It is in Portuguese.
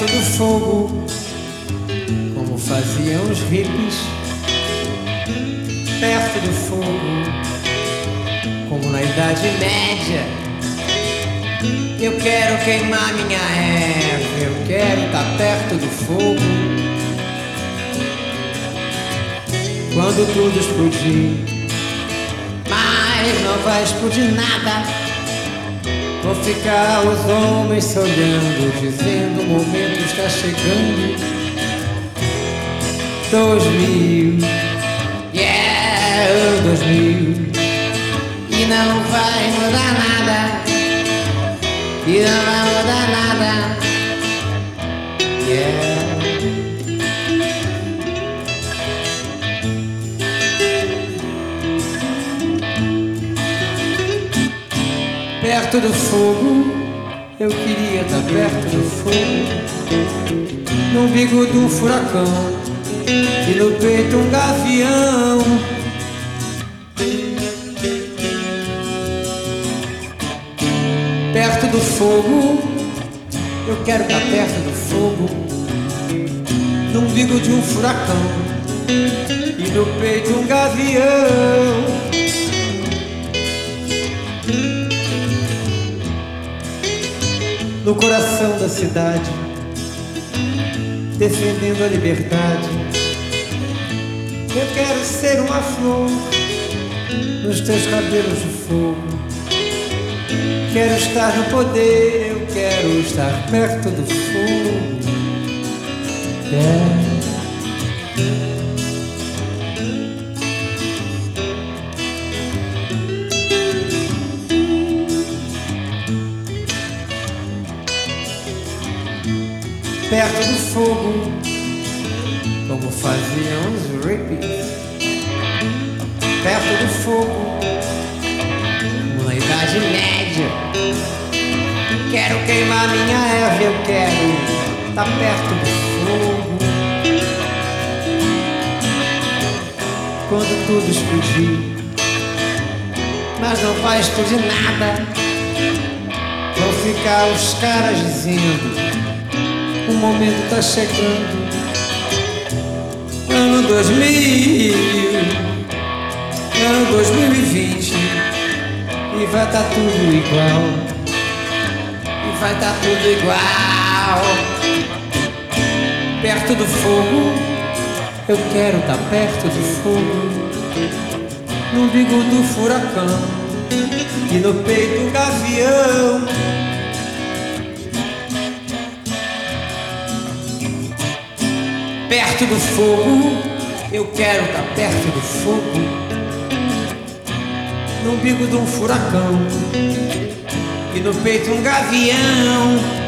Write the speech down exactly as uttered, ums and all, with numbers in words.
perto do fogo, como faziam os hippies. Perto do fogo, como na Idade Média. Eu quero queimar minha erva, eu quero estar perto do fogo. Quando tudo explodir, mas não vai explodir nada. Vão ficar os homens se olhando, dizendo: o momento está chegando. Dois mil, yeah, dois mil. E não vai mudar nada, e não vai mudar nada, yeah. Perto do fogo, eu queria estar perto do fogo. No umbigo de um furacão e no peito um gavião. Perto do fogo, eu quero estar perto do fogo. No umbigo de um furacão e no peito um gavião. No coração da cidade, defendendo a liberdade. Eu quero ser uma flor nos teus cabelos de fogo. Quero estar no poder, eu quero estar perto do fogo, yeah. Perto do fogo, como faziam os hippies. Perto do fogo, como na Idade Média. Quero queimar minha erva, eu quero estar perto do fogo. Quando tudo explodir, mas não vai explodir nada. Vão ficar os caras dizendo: o momento tá chegando. Ano dois mil, ano dois mil e vinte, e vai tá tudo igual. E vai tá tudo igual. Perto do fogo, eu quero tá perto do fogo. No umbigo do furacão e no peito um gavião. Perto do fogo, eu quero estar perto do fogo. No umbigo de um furacão e no peito um gavião.